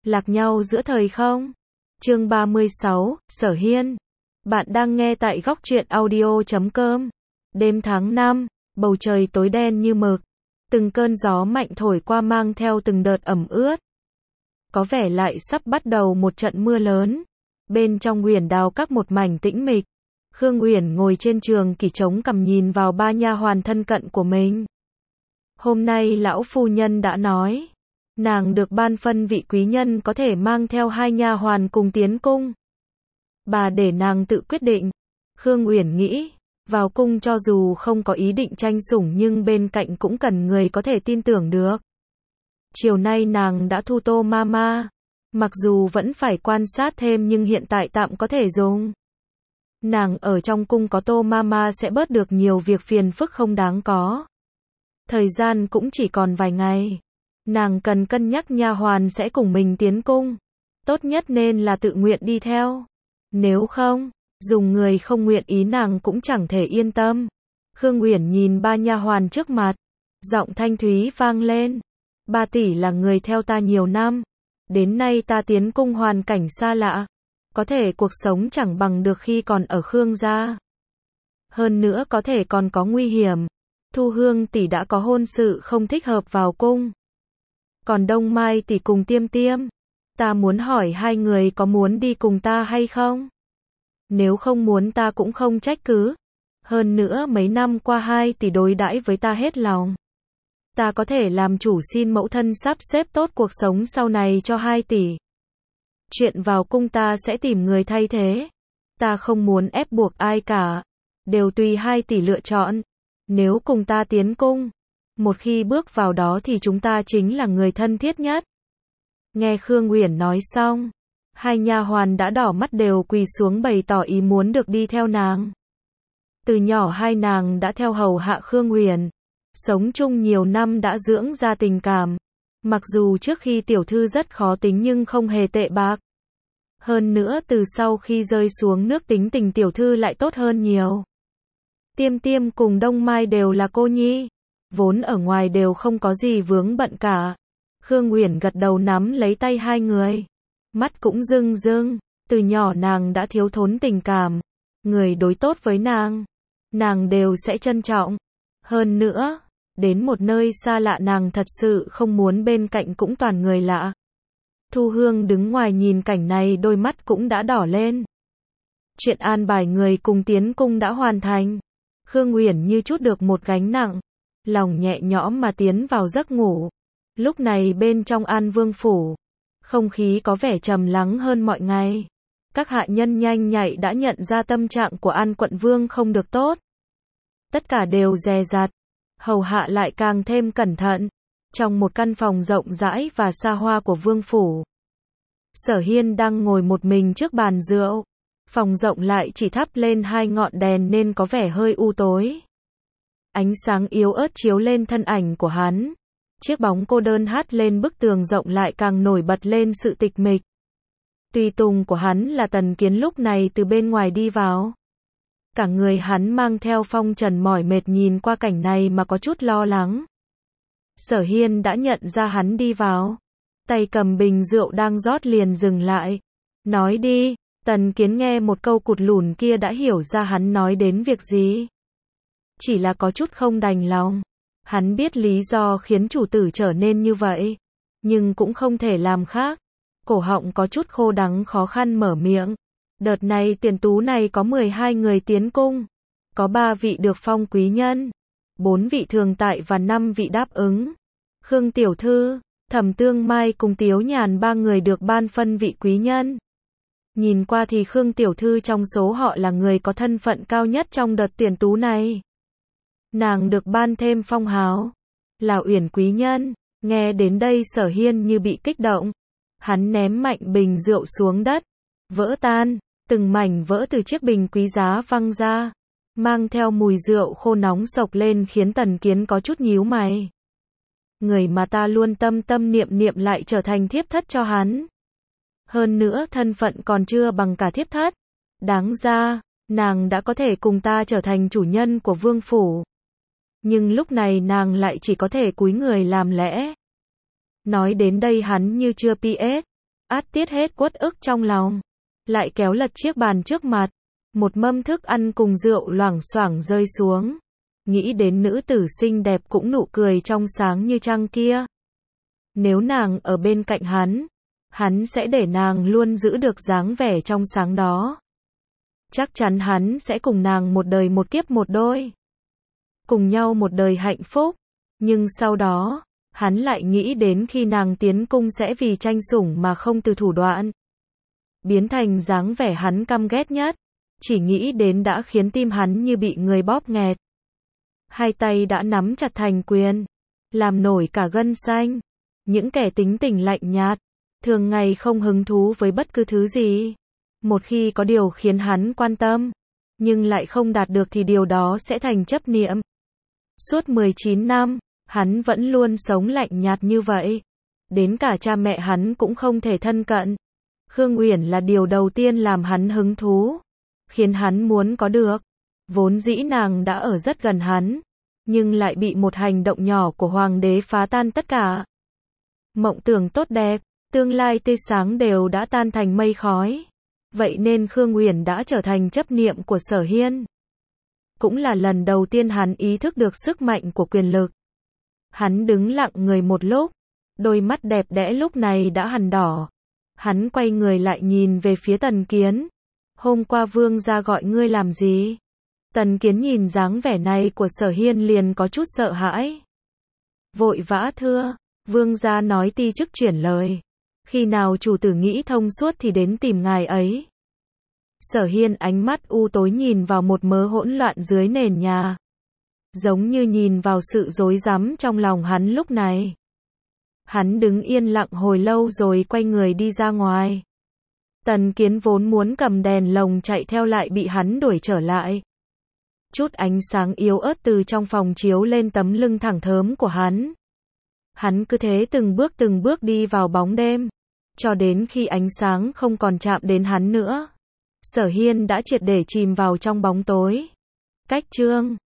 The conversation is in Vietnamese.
Lạc nhau giữa thời không. Chương 36, Sở Hiên. Bạn đang nghe tại góc truyện audio.com. Đêm tháng 5, bầu trời tối đen như mực. Từng cơn gió mạnh thổi qua mang theo từng đợt ẩm ướt. Có vẻ lại sắp bắt đầu một trận mưa lớn. Bên trong Uyển Đào Các một mảnh tĩnh mịch. Khương Uyển ngồi trên trường kỷ chống cằm nhìn vào ba nha hoàn thân cận của mình. Hôm nay lão phu nhân đã nói, nàng được ban phân vị quý nhân có thể mang theo hai nha hoàn cùng tiến cung. Bà để nàng tự quyết định. Khương Uyển nghĩ, vào cung cho dù không có ý định tranh sủng nhưng bên cạnh cũng cần người có thể tin tưởng được. Chiều nay nàng đã thu Tô Mama. Mặc dù vẫn phải quan sát thêm nhưng hiện tại tạm có thể dùng. Nàng ở trong cung có Tô Mama sẽ bớt được nhiều việc phiền phức không đáng có. Thời gian cũng chỉ còn vài ngày. Nàng cần cân nhắc nha hoàn sẽ cùng mình tiến cung. Tốt nhất nên là tự nguyện đi theo. Nếu không, dùng người không nguyện ý nàng cũng chẳng thể yên tâm. Khương Uyển nhìn ba nha hoàn trước mặt. Giọng thanh thúy vang lên. Ba tỷ là người theo ta nhiều năm. Đến nay ta tiến cung hoàn cảnh xa lạ. Có thể cuộc sống chẳng bằng được khi còn ở Khương gia. Hơn nữa có thể còn có nguy hiểm. Thu Hương tỷ đã có hôn sự không thích hợp vào cung. Còn Đông Mai tỷ cùng Tiêm Tiêm. Ta muốn hỏi hai người có muốn đi cùng ta hay không? Nếu không muốn ta cũng không trách cứ. Hơn nữa mấy năm qua hai tỷ đối đãi với ta hết lòng. Ta có thể làm chủ xin mẫu thân sắp xếp tốt cuộc sống sau này cho hai tỷ. Chuyện vào cung ta sẽ tìm người thay thế. Ta không muốn ép buộc ai cả. Đều tùy hai tỷ lựa chọn. Nếu cùng ta tiến cung, một khi bước vào đó thì chúng ta chính là người thân thiết nhất. Nghe Khương Uyển nói xong, hai nha hoàn đã đỏ mắt đều quỳ xuống bày tỏ ý muốn được đi theo nàng. Từ nhỏ hai nàng đã theo hầu hạ Khương Uyển, sống chung nhiều năm đã dưỡng ra tình cảm. Mặc dù trước khi tiểu thư rất khó tính nhưng không hề tệ bạc. Hơn nữa từ sau khi rơi xuống nước tính tình tiểu thư lại tốt hơn nhiều. Tiêm Tiêm cùng Đông Mai đều là cô nhi, vốn ở ngoài đều không có gì vướng bận cả. Khương Uyển gật đầu nắm lấy tay hai người, mắt cũng rưng rưng, từ nhỏ nàng đã thiếu thốn tình cảm, người đối tốt với nàng đều sẽ trân trọng. Hơn nữa, đến một nơi xa lạ nàng thật sự không muốn bên cạnh cũng toàn người lạ. Thu Hương đứng ngoài nhìn cảnh này đôi mắt cũng đã đỏ lên. Chuyện an bài người cùng tiến cung đã hoàn thành. Khương Uyển như trút được một gánh nặng, lòng nhẹ nhõm mà tiến vào giấc ngủ. Lúc này bên trong An Vương phủ, không khí có vẻ trầm lắng hơn mọi ngày. Các hạ nhân nhanh nhạy đã nhận ra tâm trạng của An quận vương không được tốt. Tất cả đều dè dặt, hầu hạ lại càng thêm cẩn thận. Trong một căn phòng rộng rãi và xa hoa của vương phủ, Sở Hiên đang ngồi một mình trước bàn rượu. Phòng rộng lại chỉ thắp lên hai ngọn đèn nên có vẻ hơi u tối. Ánh sáng yếu ớt chiếu lên thân ảnh của hắn. Chiếc bóng cô đơn hắt lên bức tường rộng lại càng nổi bật lên sự tịch mịch. Tùy tùng của hắn là Tần Kiến lúc này từ bên ngoài đi vào. Cả người hắn mang theo phong trần mỏi mệt nhìn qua cảnh này mà có chút lo lắng. Sở Hiên đã nhận ra hắn đi vào. Tay cầm bình rượu đang rót liền dừng lại. Nói đi. Tần Kiến nghe một câu cụt lủn kia đã hiểu ra hắn nói đến việc gì. Chỉ là có chút không đành lòng. Hắn biết lý do khiến chủ tử trở nên như vậy. Nhưng cũng không thể làm khác. Cổ họng có chút khô đắng khó khăn mở miệng. Đợt này tiền tú này có 12 người tiến cung. Có 3 vị được phong quý nhân. 4 vị thường tại và 5 vị đáp ứng. Khương Tiểu Thư, Thẩm Tương Mai cùng Tiếu Nhàn 3 người được ban phân vị quý nhân. Nhìn qua thì Khương Tiểu Thư trong số họ là người có thân phận cao nhất trong đợt tiền tú này. Nàng được ban thêm phong hào là Uyển quý nhân. Nghe đến đây Sở Hiên như bị kích động. Hắn ném mạnh bình rượu xuống đất. Vỡ tan, từng mảnh vỡ từ chiếc bình quý giá văng ra. Mang theo mùi rượu khô nóng sộc lên khiến Tần Kiến có chút nhíu mày. Người mà ta luôn tâm tâm niệm niệm lại trở thành thiếp thất cho hắn. Hơn nữa thân phận còn chưa bằng cả thiếp thất. Đáng ra, nàng đã có thể cùng ta trở thành chủ nhân của vương phủ. Nhưng lúc này nàng lại chỉ có thể cúi người làm lẽ. Nói đến đây hắn như chưa PS. tiết hết uất ức trong lòng. Lại kéo lật chiếc bàn trước mặt. Một mâm thức ăn cùng rượu loảng xoảng rơi xuống. Nghĩ đến nữ tử xinh đẹp cũng nụ cười trong sáng như trăng kia. Nếu nàng ở bên cạnh hắn sẽ để nàng luôn giữ được dáng vẻ trong sáng đó. Chắc chắn hắn sẽ cùng nàng một đời một kiếp một đôi. Cùng nhau một đời hạnh phúc. Nhưng sau đó, hắn lại nghĩ đến khi nàng tiến cung sẽ vì tranh sủng mà không từ thủ đoạn. Biến thành dáng vẻ hắn căm ghét nhất. Chỉ nghĩ đến đã khiến tim hắn như bị người bóp nghẹt. Hai tay đã nắm chặt thành quyền. Làm nổi cả gân xanh. Những kẻ tính tình lạnh nhạt. Thường ngày không hứng thú với bất cứ thứ gì. Một khi có điều khiến hắn quan tâm. Nhưng lại không đạt được thì điều đó sẽ thành chấp niệm. Suốt 19 năm, hắn vẫn luôn sống lạnh nhạt như vậy. Đến cả cha mẹ hắn cũng không thể thân cận. Khương Uyển là điều đầu tiên làm hắn hứng thú. Khiến hắn muốn có được. Vốn dĩ nàng đã ở rất gần hắn. Nhưng lại bị một hành động nhỏ của hoàng đế phá tan tất cả. Mộng tưởng tốt đẹp, tương lai tươi sáng đều đã tan thành mây khói. Vậy nên Khương Uyển đã trở thành chấp niệm của Sở Hiên. Cũng là lần đầu tiên hắn ý thức được sức mạnh của quyền lực. Hắn đứng lặng người một lúc. Đôi mắt đẹp đẽ lúc này đã hằn đỏ. Hắn quay người lại nhìn về phía Tần Kiến. Hôm qua vương gia gọi ngươi làm gì? Tần Kiến nhìn dáng vẻ này của Sở Hiên liền có chút sợ hãi. Vội vã thưa, vương gia nói ti chức chuyển lời. Khi nào chủ tử nghĩ thông suốt thì đến tìm ngài ấy. Sở Hiên ánh mắt u tối nhìn vào một mớ hỗn loạn dưới nền nhà. Giống như nhìn vào sự rối rắm trong lòng hắn lúc này. Hắn đứng yên lặng hồi lâu rồi quay người đi ra ngoài. Tần Kiến vốn muốn cầm đèn lồng chạy theo lại bị hắn đuổi trở lại. Chút ánh sáng yếu ớt từ trong phòng chiếu lên tấm lưng thẳng thớm của hắn. Hắn cứ thế từng bước đi vào bóng đêm. Cho đến khi ánh sáng không còn chạm đến hắn nữa. Sở Hiên đã triệt để chìm vào trong bóng tối. Cách chương